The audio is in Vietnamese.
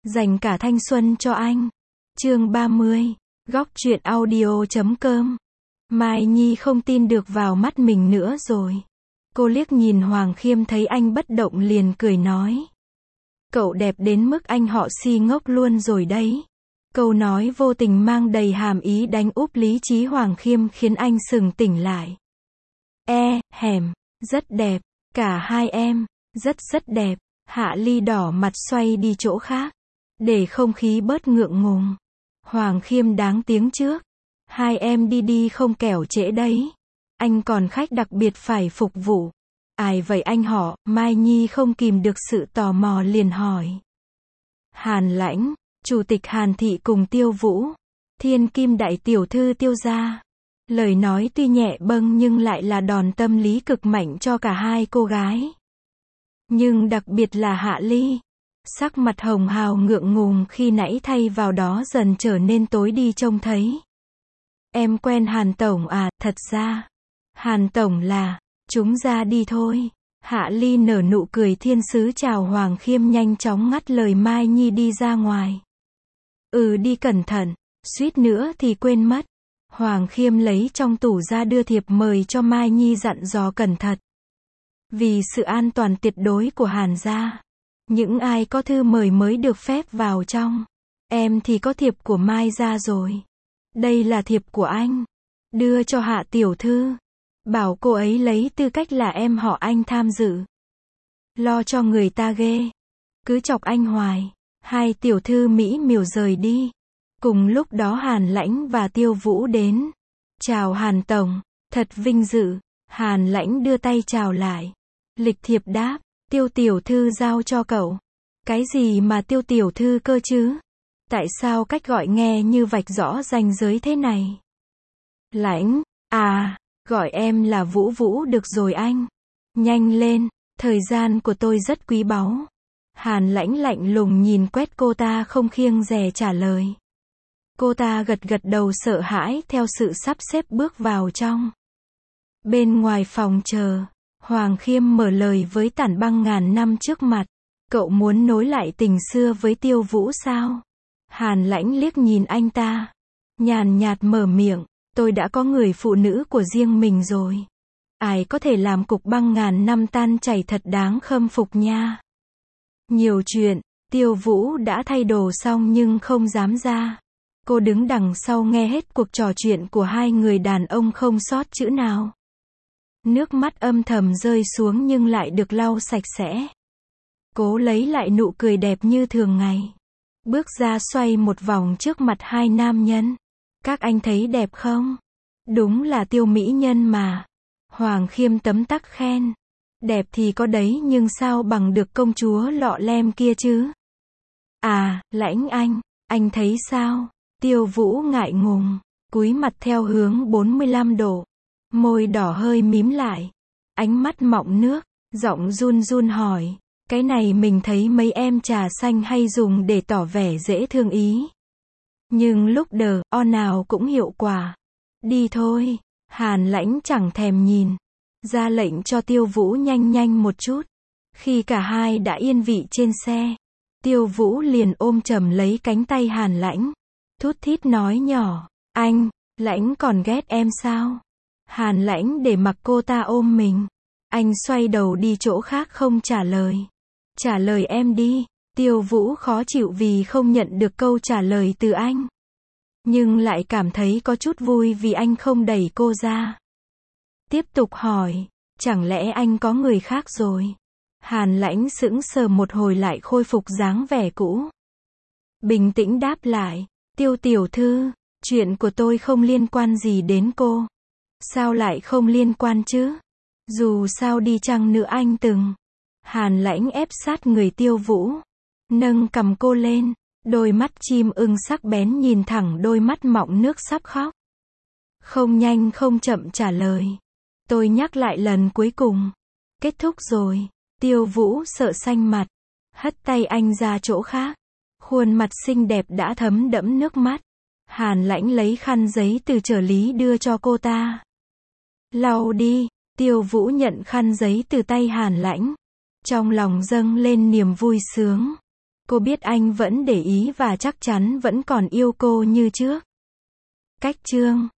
dành cả thanh xuân cho anh. Chương 30, góc truyện audio.com. Mai Nhi không tin được vào mắt mình nữa rồi. Cô liếc nhìn Hoàng Khiêm thấy anh bất động liền cười nói. Cậu đẹp đến mức anh họ si ngốc luôn rồi đấy. Câu nói vô tình mang đầy hàm ý đánh úp lý trí Hoàng Khiêm khiến anh sừng tỉnh lại. Hẻm, rất đẹp, cả hai em, rất đẹp. Hạ Ly đỏ mặt xoay đi chỗ khác, để không khí bớt ngượng ngùng. Hoàng Khiêm đáng tiếng trước. Hai em đi không kẻo trễ đấy. Anh còn khách đặc biệt phải phục vụ. Ai vậy anh họ? Mai Nhi không kìm được sự tò mò liền hỏi. Hàn Lãnh, Chủ tịch Hàn Thị cùng Tiêu Vũ, Thiên Kim đại tiểu thư Tiêu gia. Lời nói tuy nhẹ bâng nhưng lại là đòn tâm lý cực mạnh cho cả hai cô gái. Nhưng đặc biệt là Hạ Ly. Sắc mặt hồng hào ngượng ngùng khi nãy thay vào đó dần trở nên tối đi trông thấy. Em quen Hàn Tổng à? Thật ra, Hàn Tổng là, chúng ra đi thôi. Hạ Ly nở nụ cười thiên sứ chào Hoàng Khiêm nhanh chóng ngắt lời Mai Nhi đi ra ngoài. Đi cẩn thận, suýt nữa thì quên mất. Hoàng Khiêm lấy trong tủ ra đưa thiệp mời cho Mai Nhi dặn dò cẩn thận. Vì sự an toàn tuyệt đối của Hàn gia, những ai có thư mời mới được phép vào trong. Em thì có thiệp của Mai gia rồi. Đây là thiệp của anh. Đưa cho Hạ tiểu thư. Bảo cô ấy lấy tư cách là em họ anh tham dự. Lo cho người ta ghê. Cứ chọc anh hoài. Hai tiểu thư mỹ miều rời đi. Cùng lúc đó Hàn Lãnh và Tiêu Vũ đến. Chào Hàn Tổng. Thật vinh dự. Hàn Lãnh đưa tay chào lại. Lịch thiệp đáp. Tiêu tiểu thư giao cho cậu. Cái gì mà Tiêu tiểu thư cơ chứ? Tại sao cách gọi nghe như vạch rõ ranh giới thế này? Lãnh, gọi em là Vũ Vũ được rồi anh. Nhanh lên, thời gian của tôi rất quý báu. Hàn Lãnh lạnh lùng nhìn quét cô ta không kiêng dè trả lời. Cô ta gật đầu sợ hãi theo sự sắp xếp bước vào trong. Bên ngoài phòng chờ, Hoàng Khiêm mở lời với Tản Băng ngàn năm trước mặt. Cậu muốn nối lại tình xưa với Tiêu Vũ sao? Hàn Lãnh liếc nhìn anh ta. Nhàn nhạt mở miệng. Tôi đã có người phụ nữ của riêng mình rồi. Ai có thể làm cục băng ngàn năm tan chảy thật đáng khâm phục nha. Nhiều chuyện, Tiêu Vũ đã thay đồ xong nhưng không dám ra. Cô đứng đằng sau nghe hết cuộc trò chuyện của hai người đàn ông không sót chữ nào. Nước mắt âm thầm rơi xuống nhưng lại được lau sạch sẽ. Cố lấy lại nụ cười đẹp như thường ngày. Bước ra xoay một vòng trước mặt hai nam nhân. Các anh thấy đẹp không? Đúng là Tiêu mỹ nhân mà. Hoàng Khiêm tấm tắc khen. Đẹp thì có đấy nhưng sao bằng được công chúa lọ lem kia chứ? Lãnh anh thấy sao? Tiêu Vũ ngại ngùng, cúi mặt theo hướng 45 độ. Môi đỏ hơi mím lại. Ánh mắt mọng nước, giọng run hỏi. Cái này mình thấy mấy em trà xanh hay dùng để tỏ vẻ dễ thương ý. Nhưng lúc nào cũng hiệu quả. Đi thôi. Hàn Lãnh chẳng thèm nhìn. Ra lệnh cho Tiêu Vũ nhanh một chút. Khi cả hai đã yên vị trên xe, Tiêu Vũ liền ôm chầm lấy cánh tay Hàn Lãnh. Thút thít nói nhỏ. Anh, Lãnh còn ghét em sao? Hàn Lãnh để mặc cô ta ôm mình. Anh xoay đầu đi chỗ khác không trả lời. Trả lời em đi. Tiêu Vũ khó chịu vì không nhận được câu trả lời từ anh. Nhưng lại cảm thấy có chút vui vì anh không đẩy cô ra. Tiếp tục hỏi. Chẳng lẽ anh có người khác rồi? Hàn Lãnh sững sờ một hồi lại khôi phục dáng vẻ cũ. Bình tĩnh đáp lại. Tiêu tiểu thư, chuyện của tôi không liên quan gì đến cô. Sao lại không liên quan chứ? Dù sao đi chăng nữa anh từng. Hàn Lãnh ép sát người Tiêu Vũ. Nâng cầm cô lên. Đôi mắt chim ưng sắc bén nhìn thẳng đôi mắt mọng nước sắp khóc. Không nhanh không chậm trả lời. Tôi nhắc lại lần cuối cùng. Kết thúc rồi. Tiêu Vũ sợ xanh mặt. Hất tay anh ra chỗ khác. Khuôn mặt xinh đẹp đã thấm đẫm nước mắt. Hàn Lãnh lấy khăn giấy từ trợ lý đưa cho cô ta. Lau đi. Tiêu Vũ nhận khăn giấy từ tay Hàn Lãnh. Trong lòng dâng lên niềm vui sướng. Cô biết anh vẫn để ý và chắc chắn vẫn còn yêu cô như trước. Cách chương